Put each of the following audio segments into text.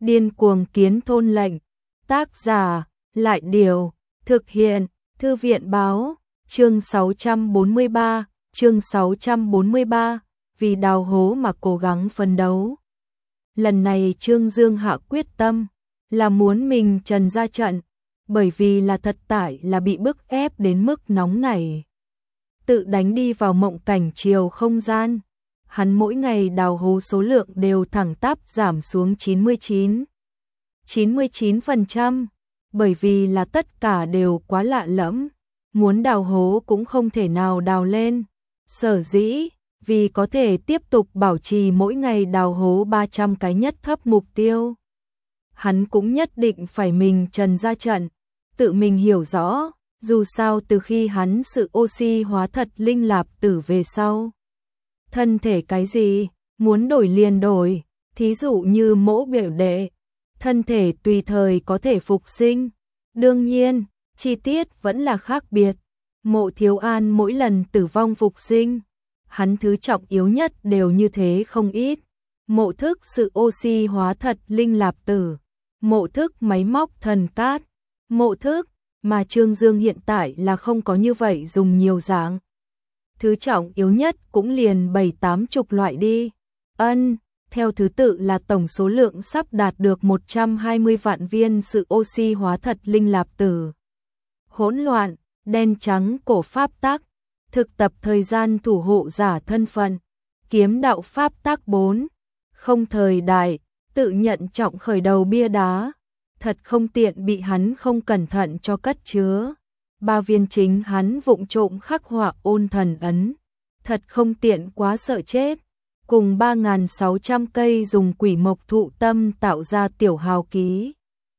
Điên cuồng kiến thôn lệnh. Tác giả, Lại Điều. Thực hiện, Thư viện Báo. Chương 643, chương 643, vì đào hố mà cố gắng phấn đấu. Lần này Trương Dương hạ quyết tâm, là muốn mình trần ra trận, bởi vì là thật tại là bị bức ép đến mức nóng này. Tự đánh đi vào mộng cảnh chiều không gian, hắn mỗi ngày đào hố số lượng đều thẳng tắp giảm xuống 99%, bởi vì là tất cả đều quá lạ lẫm, muốn đào hố cũng không thể nào đào lên. Sở dĩ, vì có thể tiếp tục bảo trì mỗi ngày đào hố 300 cái nhất thấp mục tiêu, hắn cũng nhất định phải mình trần ra trận, tự mình hiểu rõ, dù sao từ khi hắn sự oxy hóa thật linh lạp tử về sau. Thân thể cái gì, muốn đổi liền đổi, thí dụ như mỗ biểu đệ, thân thể tùy thời có thể phục sinh. Đương nhiên, chi tiết vẫn là khác biệt. Mộ Thiếu An mỗi lần tử vong phục sinh, hắn thứ trọng yếu nhất đều như thế không ít. Mộ thức sự oxy hóa thật linh lạp tử, mộ thức máy móc thần cát, mộ thức mà Trương Dương hiện tại là không có như vậy dùng nhiều dạng. Thứ trọng yếu nhất cũng liền 7-80 loại đi. Theo thứ tự là tổng số lượng sắp đạt được 120 vạn viên sự oxy hóa thật linh lạp tử. Hỗn loạn, đen trắng cổ pháp tắc, thực tập thời gian thủ hộ giả thân phận, kiếm đạo pháp tắc 4, không thời đại, tự nhận trọng khởi đầu bia đá, thật không tiện bị hắn không cẩn thận cho cất chứa. 3 viên chính hắn vụng trộm khắc họa ôn thần ấn, thật không tiện quá sợ chết. Cùng 3.600 cây dùng quỷ mộc thụ tâm tạo ra tiểu hào ký.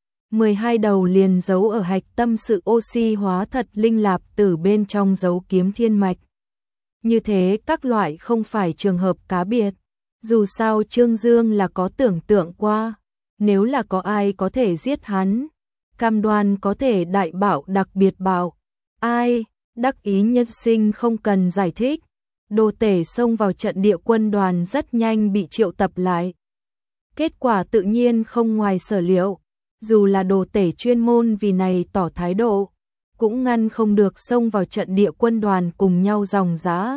12 đầu liền giấu ở hạch tâm sự oxy hóa thật linh lạp tử bên trong dấu kiếm thiên mạch. Như thế các loại không phải trường hợp cá biệt. Dù sao Trương Dương là có tưởng tượng qua, nếu là có ai có thể giết hắn, cam đoan có thể đại bảo đặc biệt bảo. Ai, đắc ý nhân sinh không cần giải thích. Đồ tể xông vào trận địa quân đoàn rất nhanh bị triệu tập lại. Kết quả tự nhiên không ngoài sở liệu, dù là đồ tể chuyên môn vì này tỏ thái độ, cũng ngăn không được xông vào trận địa quân đoàn cùng nhau dòng dã.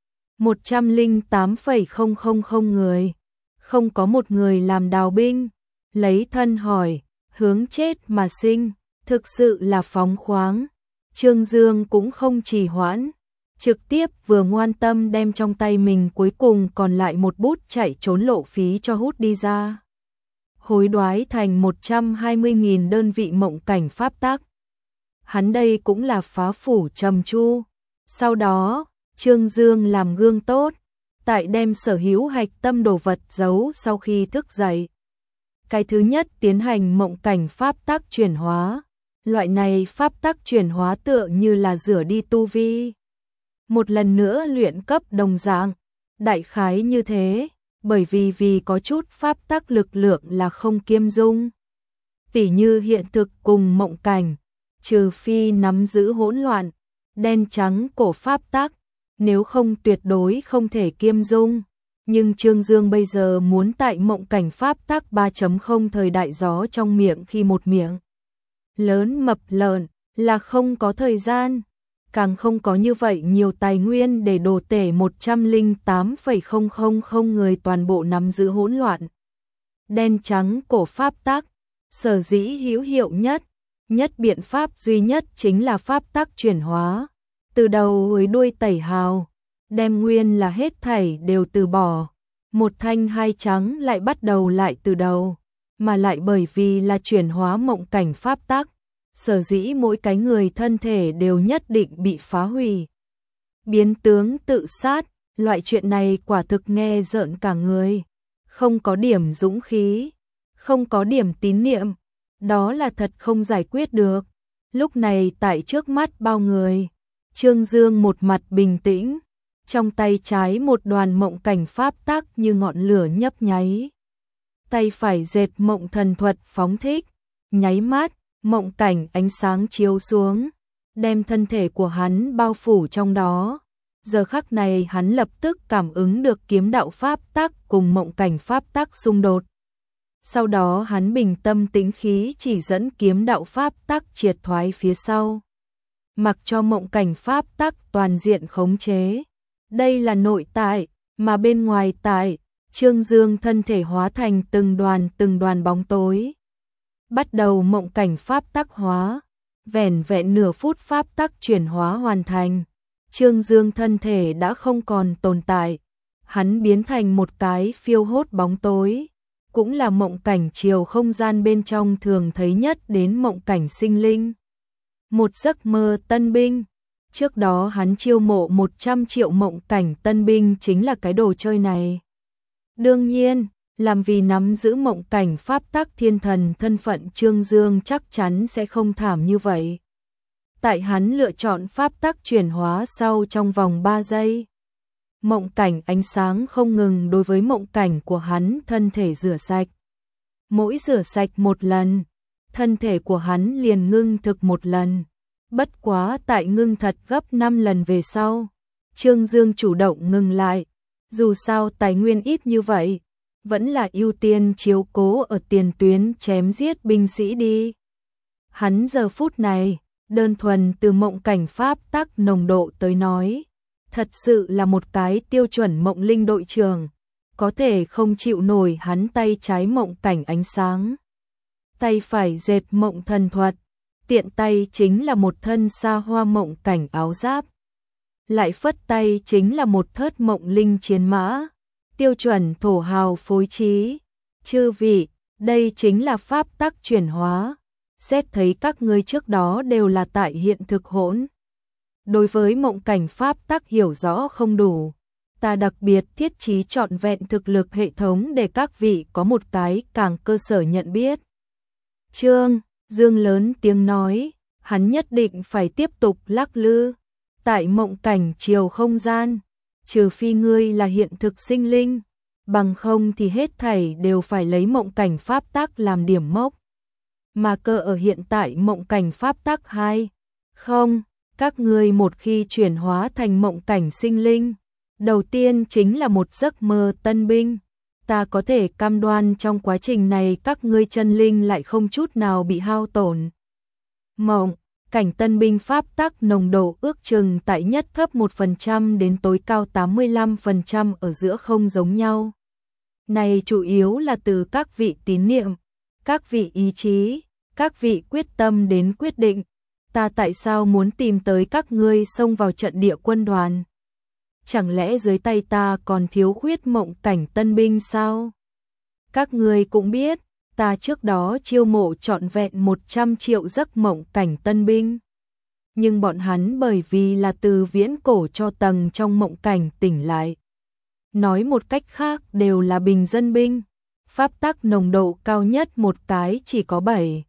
108,000 người, không có một người làm đào binh, lấy thân hỏi, hướng chết mà sinh, thực sự là phóng khoáng. Trương Dương cũng không trì hoãn, trực tiếp vừa ngoan tâm đem trong tay mình cuối cùng còn lại một bút chạy trốn lộ phí cho hút đi ra. Hối đoái thành 120.000 đơn vị mộng cảnh pháp tắc. Hắn đây cũng là phá phủ trầm chu. Sau đó, Trương Dương làm gương tốt, tại đem sở hữu hạch tâm đồ vật giấu sau khi thức dậy. Cái thứ nhất tiến hành mộng cảnh pháp tắc chuyển hóa. Loại này pháp tắc chuyển hóa tựa như là rửa đi tu vi. Một lần nữa luyện cấp đồng dạng, đại khái như thế, bởi vì có chút pháp tắc lực lượng là không kiêm dung. Tỉ như hiện thực cùng mộng cảnh, trừ phi nắm giữ hỗn loạn, đen trắng cổ pháp tắc, nếu không tuyệt đối không thể kiêm dung. Nhưng Trương Dương bây giờ muốn tại mộng cảnh pháp tắc 3.0 thời đại gió trong miệng khi một miệng lớn mập lợn là không có thời gian, càng không có như vậy nhiều tài nguyên để đồ tể 108,000 người toàn bộ nắm giữ hỗn loạn. Đen trắng cổ pháp tắc, sở dĩ hữu hiệu nhất biện pháp duy nhất chính là pháp tắc chuyển hóa, từ đầu với đuôi tẩy hào, đem nguyên là hết thảy đều từ bỏ, một thanh hai trắng lại bắt đầu lại từ đầu, mà lại bởi vì là chuyển hóa mộng cảnh pháp tắc, sở dĩ mỗi cái người thân thể đều nhất định bị phá hủy. Biến tướng tự sát, loại chuyện này quả thực nghe rợn cả người, không có điểm dũng khí, không có điểm tín niệm, đó là thật không giải quyết được. Lúc này tại trước mắt bao người, Trương Dương một mặt bình tĩnh, trong tay trái một đoàn mộng cảnh pháp tắc như ngọn lửa nhấp nháy. Tay phải dệt mộng thần thuật phóng thích, nháy mắt, mộng cảnh ánh sáng chiếu xuống, đem thân thể của hắn bao phủ trong đó. Giờ khắc này hắn lập tức cảm ứng được kiếm đạo pháp tắc cùng mộng cảnh pháp tắc xung đột. Sau đó hắn bình tâm tĩnh khí chỉ dẫn kiếm đạo pháp tắc triệt thoái phía sau. Mặc cho mộng cảnh pháp tắc toàn diện khống chế. Đây là nội tại, mà bên ngoài tại, Trương Dương thân thể hóa thành từng đoàn bóng tối. Bắt đầu mộng cảnh pháp tắc hóa, vẻn vẹn nửa phút pháp tắc chuyển hóa hoàn thành. Trương Dương thân thể đã không còn tồn tại, hắn biến thành một cái phiêu hốt bóng tối, cũng là mộng cảnh chiều không gian bên trong thường thấy nhất đến mộng cảnh sinh linh. Một giấc mơ tân binh, trước đó hắn chiêu mộ 100 triệu mộng cảnh tân binh chính là cái đồ chơi này. Đương nhiên, làm vì nắm giữ mộng cảnh pháp tắc thiên thần thân phận Trương Dương chắc chắn sẽ không thảm như vậy. Tại hắn lựa chọn pháp tắc chuyển hóa sau trong vòng 3 giây. Mộng cảnh ánh sáng không ngừng đối với mộng cảnh của hắn thân thể rửa sạch. Mỗi rửa sạch một lần, thân thể của hắn liền ngưng thực một lần. Bất quá tại ngưng thật gấp 5 lần về sau, Trương Dương chủ động ngừng lại. Dù sao tài nguyên ít như vậy, vẫn là ưu tiên chiếu cố ở tiền tuyến chém giết binh sĩ đi. Hắn giờ phút này, đơn thuần từ mộng cảnh pháp tắc nồng độ tới nói, thật sự là một cái tiêu chuẩn mộng linh đội trưởng, có thể không chịu nổi hắn tay trái mộng cảnh ánh sáng. Tay phải dệt mộng thần thuật, tiện tay chính là một thân xa hoa mộng cảnh áo giáp. Lại phất tay chính là một thớt mộng linh chiến mã, tiêu chuẩn thổ hào phối trí. Chư vị, đây chính là pháp tắc chuyển hóa. Xét thấy các ngươi trước đó đều là tại hiện thực hỗn. Đối với mộng cảnh pháp tắc hiểu rõ không đủ, ta đặc biệt thiết trí trọn vẹn thực lực hệ thống để các vị có một cái càng cơ sở nhận biết. Trương Dương lớn tiếng nói, hắn nhất định phải tiếp tục lắc lư. Tại mộng cảnh chiều không gian, trừ phi ngươi là hiện thực sinh linh, bằng không thì hết thảy đều phải lấy mộng cảnh pháp tắc làm điểm mốc. Mà cơ ở hiện tại mộng cảnh pháp tắc 2. Không, các ngươi một khi chuyển hóa thành mộng cảnh sinh linh, đầu tiên chính là một giấc mơ tân binh. Ta có thể cam đoan trong quá trình này các ngươi chân linh lại không chút nào bị hao tổn. Mộng cảnh tân binh pháp tắc nồng độ ước chừng tại nhất thấp 1% đến tối cao 85% ở giữa không giống nhau. Này chủ yếu là từ các vị tín niệm, các vị ý chí, các vị quyết tâm đến quyết định. Ta tại sao muốn tìm tới các ngươi xông vào trận địa quân đoàn? Chẳng lẽ dưới tay ta còn thiếu khuyết mộng cảnh tân binh sao? Các ngươi cũng biết, ta trước đó chiêu mộ trọn vẹn 100 triệu giấc mộng cảnh tân binh. Nhưng bọn hắn bởi vì là từ viễn cổ cho tầng trong mộng cảnh tỉnh lại. Nói một cách khác đều là bình dân binh. Pháp tắc nồng độ cao nhất một cái chỉ có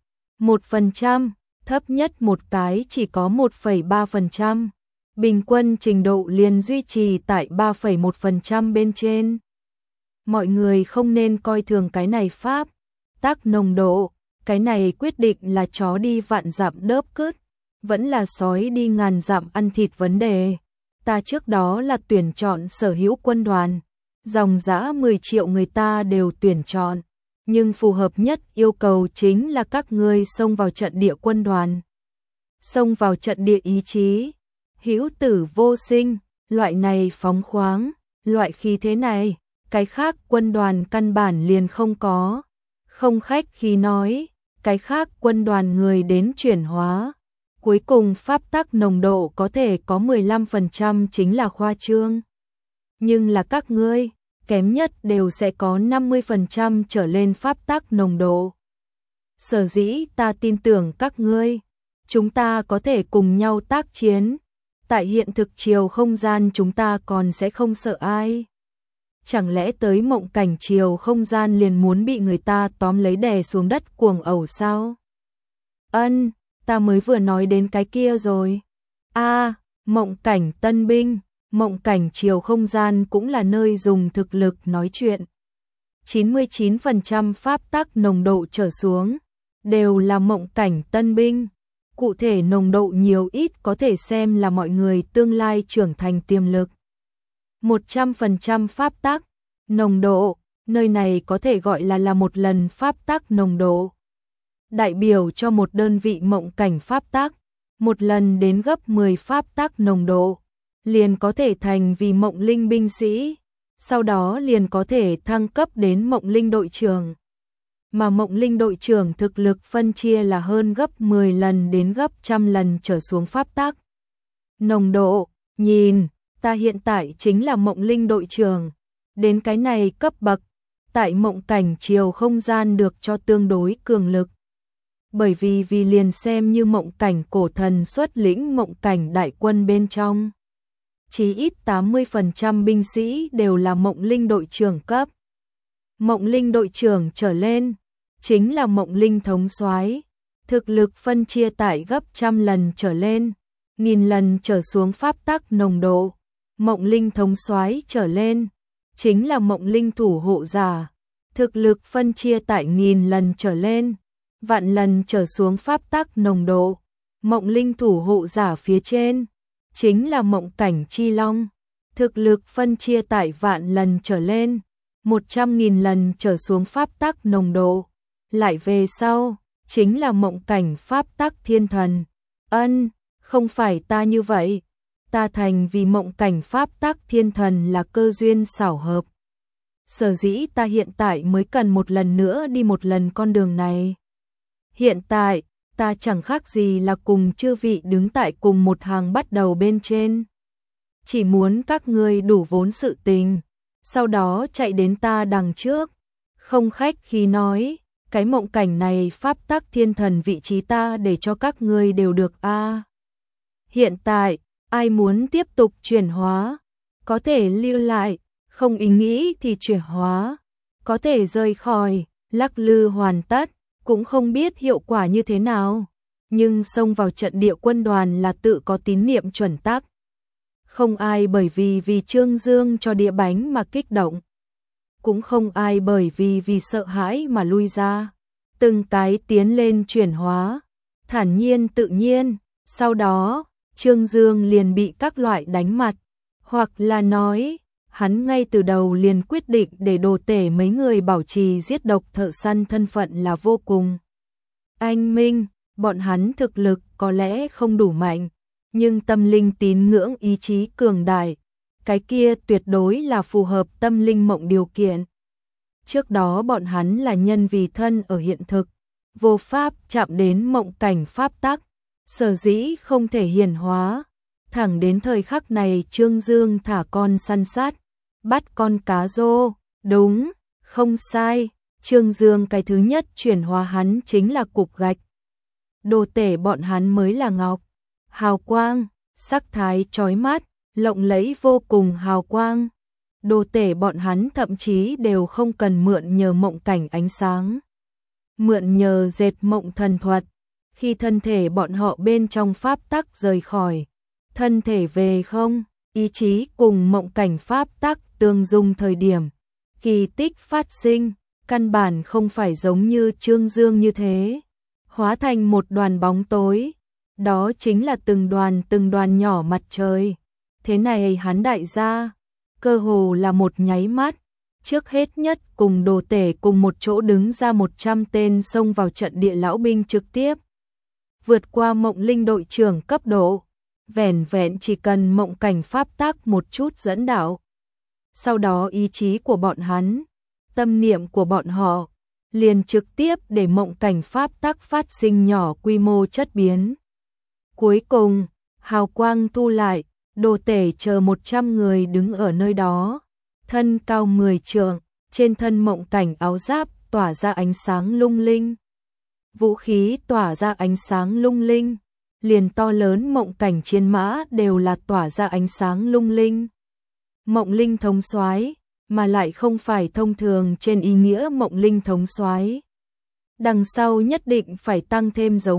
7,1%, thấp nhất một cái chỉ có 1,3%. Bình quân trình độ liền duy trì tại 3,1% bên trên. Mọi người không nên coi thường cái này pháp tắc nồng độ, cái này quyết định là chó đi vạn dặm đớp cứt, vẫn là sói đi ngàn dặm ăn thịt vấn đề. Ta trước đó là tuyển chọn sở hữu quân đoàn, dòng dã 10 triệu người ta đều tuyển chọn, nhưng phù hợp nhất yêu cầu chính là các ngươi xông vào trận địa quân đoàn. Xông vào trận địa ý chí, hữu tử vô sinh, loại này phóng khoáng, loại khí thế này, cái khác quân đoàn căn bản liền không có. Không khách khí nói, cái khác quân đoàn người đến chuyển hóa. Cuối cùng pháp tắc nồng độ có thể có 15% chính là khoa trương. Nhưng là các ngươi, kém nhất đều sẽ có 50% trở lên pháp tắc nồng độ. Sở dĩ ta tin tưởng các ngươi, chúng ta có thể cùng nhau tác chiến. Tại hiện thực chiều không gian chúng ta còn sẽ không sợ ai. Chẳng lẽ tới mộng cảnh chiều không gian liền muốn bị người ta tóm lấy đè xuống đất cuồng ẩu sao? Ân, ta mới vừa nói đến cái kia rồi. Mộng cảnh tân binh, mộng cảnh chiều không gian cũng là nơi dùng thực lực nói chuyện. 99% pháp tắc nồng độ trở xuống, đều là mộng cảnh tân binh. Cụ thể nồng độ nhiều ít có thể xem là mọi người tương lai trưởng thành tiềm lực. 100% pháp tắc, nồng độ, Nơi này có thể gọi là một lần pháp tắc nồng độ. Đại biểu cho một đơn vị mộng cảnh pháp tắc, một lần đến gấp 10 pháp tắc nồng độ, liền có thể thành vì mộng linh binh sĩ, sau đó liền có thể thăng cấp đến mộng linh đội trưởng. Mà mộng linh đội trưởng thực lực phân chia là hơn gấp 10 lần đến gấp trăm lần trở xuống pháp tắc nồng độ. Nhìn, ta hiện tại chính là mộng linh đội trưởng, đến cái này cấp bậc, tại mộng cảnh chiều không gian được cho tương đối cường lực. Bởi vì liền xem như mộng cảnh cổ thần xuất lĩnh mộng cảnh đại quân bên trong, chí ít 80% binh sĩ đều là mộng linh đội trưởng cấp. Mộng linh đội trưởng trở lên chính là mộng linh thống soái, thực lực phân chia tại gấp trăm lần trở lên, nghìn lần trở xuống pháp tắc nồng độ. Mộng linh thống soái trở lên chính là mộng linh thủ hộ giả, thực lực phân chia tại nghìn lần trở lên, vạn lần trở xuống pháp tắc nồng độ. Mộng linh thủ hộ giả phía trên chính là mộng cảnh chi long, thực lực phân chia tại vạn lần trở lên, 100.000 lần trở xuống pháp tắc nồng độ. Lại về sau chính là mộng cảnh pháp tắc thiên thần. Không phải ta như vậy, ta thành vì mộng cảnh pháp tắc thiên thần là cơ duyên xảo hợp. Sở dĩ ta hiện tại mới cần một lần nữa đi một lần con đường này. Hiện tại, ta chẳng khác gì là cùng chư vị đứng tại cùng một hàng bắt đầu bên trên. Chỉ muốn các ngươi đủ vốn sự tình, sau đó chạy đến ta đằng trước. Không khách khí nói, cái mộng cảnh này pháp tắc thiên thần vị trí ta để cho các ngươi đều được a. Hiện tại, ai muốn tiếp tục chuyển hóa, có thể lưu lại, không ý nghĩ thì chuyển hóa, có thể rời khỏi, lắc lư hoàn tất, cũng không biết hiệu quả như thế nào, nhưng xông vào trận địa quân đoàn là tự có tín niệm chuẩn tắc. Không ai bởi vì Trương Dương cho đĩa bánh mà kích động, cũng không ai bởi vì sợ hãi mà lui ra, từng cái tiến lên chuyển hóa, thản nhiên tự nhiên. Sau đó, Trương Dương liền bị các loại đánh mặt, hoặc là nói, hắn ngay từ đầu liền quyết định để Đồ Tể mấy người bảo trì giết độc thợ săn thân phận là vô cùng anh minh. Bọn hắn thực lực có lẽ không đủ mạnh, nhưng tâm linh tín ngưỡng ý chí cường đại, cái kia tuyệt đối là phù hợp tâm linh mộng điều kiện. Trước đó bọn hắn là nhân vì thân ở hiện thực, vô pháp chạm đến mộng cảnh pháp tắc, sở dĩ không thể hiển hóa. Thẳng đến thời khắc này Trương Dương thả con săn sát, bắt con cá rô, đúng, không sai, Trương Dương cái thứ nhất chuyển hóa hắn chính là cục gạch. Đồ Tể bọn hắn mới là ngọc, hào quang, sắc thái chói mắt, lộng lẫy vô cùng hào quang. Đồ Tể bọn hắn thậm chí đều không cần mượn nhờ mộng cảnh ánh sáng, mượn nhờ dệt mộng thần thuật. Khi thân thể bọn họ bên trong pháp tắc rời khỏi, thân thể về không, ý chí cùng mộng cảnh pháp tắc tương dung thời điểm, kỳ tích phát sinh, căn bản không phải giống như Trương Dương như thế, hóa thành một đoàn bóng tối, đó chính là từng đoàn nhỏ mặt trời. Thế này hắn đại gia, cơ hồ là một nháy mắt, trước hết nhất cùng Đồ Tể cùng một chỗ đứng ra 100 tên xông vào trận địa lão binh trực tiếp. Vượt qua mộng linh đội trưởng cấp độ, vẻn vẹn chỉ cần mộng cảnh pháp tắc một chút dẫn đạo. Sau đó ý chí của bọn hắn, tâm niệm của bọn họ, liền trực tiếp để mộng cảnh pháp tắc phát sinh nhỏ quy mô chất biến. Cuối cùng, hào quang thu lại, Đồ Tể chờ 100 người đứng ở nơi đó, thân cao 10 trượng, trên thân mộng cảnh áo giáp tỏa ra ánh sáng lung linh. Vũ khí tỏa ra ánh sáng lung linh, liền to lớn mộng cảnh chiến mã đều là tỏa ra ánh sáng lung linh. Mộng linh thống soái, mà lại không phải thông thường trên ý nghĩa mộng linh thống soái. Đằng sau nhất định phải tăng thêm dấu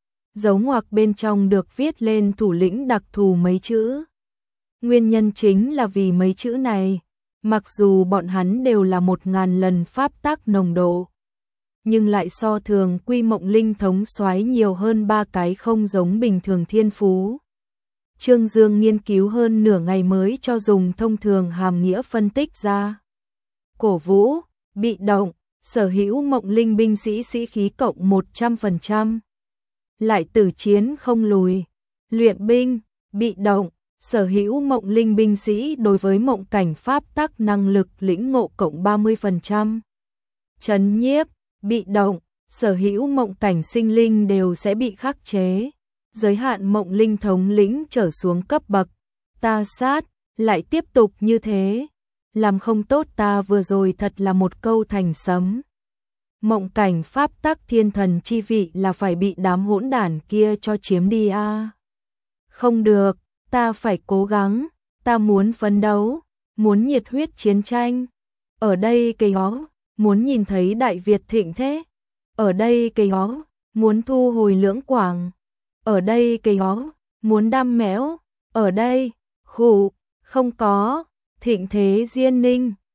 ngoặc bên trong được viết lên thủ lĩnh đặc thù mấy chữ. Nguyên nhân chính là vì mấy chữ này, mặc dù bọn hắn đều là 1000 lần pháp tắc nồng độ, nhưng lại so thường quy mộng linh thống soái nhiều hơn 3 cái không giống bình thường thiên phú. Trương Dương nghiên cứu hơn nửa ngày mới cho dùng thông thường hàm nghĩa phân tích ra. Cổ vũ, bị động, sở hữu mộng linh binh sĩ sĩ khí cộng 100%. Lại tử chiến không lùi. Luyện binh, bị động, sở hữu mộng linh binh sĩ đối với mộng cảnh pháp tắc năng lực lĩnh ngộ cộng 30%. Trấn nhiếp, bị động, sở hữu mộng cảnh sinh linh đều sẽ bị khắc chế. Giới hạn mộng linh thống lĩnh trở xuống cấp bậc. Ta sát, lại tiếp tục như thế. Làm không tốt ta vừa rồi thật là một câu thành sấm. Mộng cảnh pháp tắc thiên thần chi vị là phải bị đám hỗn đản kia cho chiếm đi a. Không được, ta phải cố gắng, ta muốn phấn đấu, muốn nhiệt huyết chiến tranh. Ở đây cây ó, muốn nhìn thấy Đại Việt thịnh thế. Ở đây cây ó, muốn thu hồi Lưỡng Quảng. Ở đây cây ó, muốn đam mẽo. Ở đây, khủ, không có, thịnh thế Diên Ninh.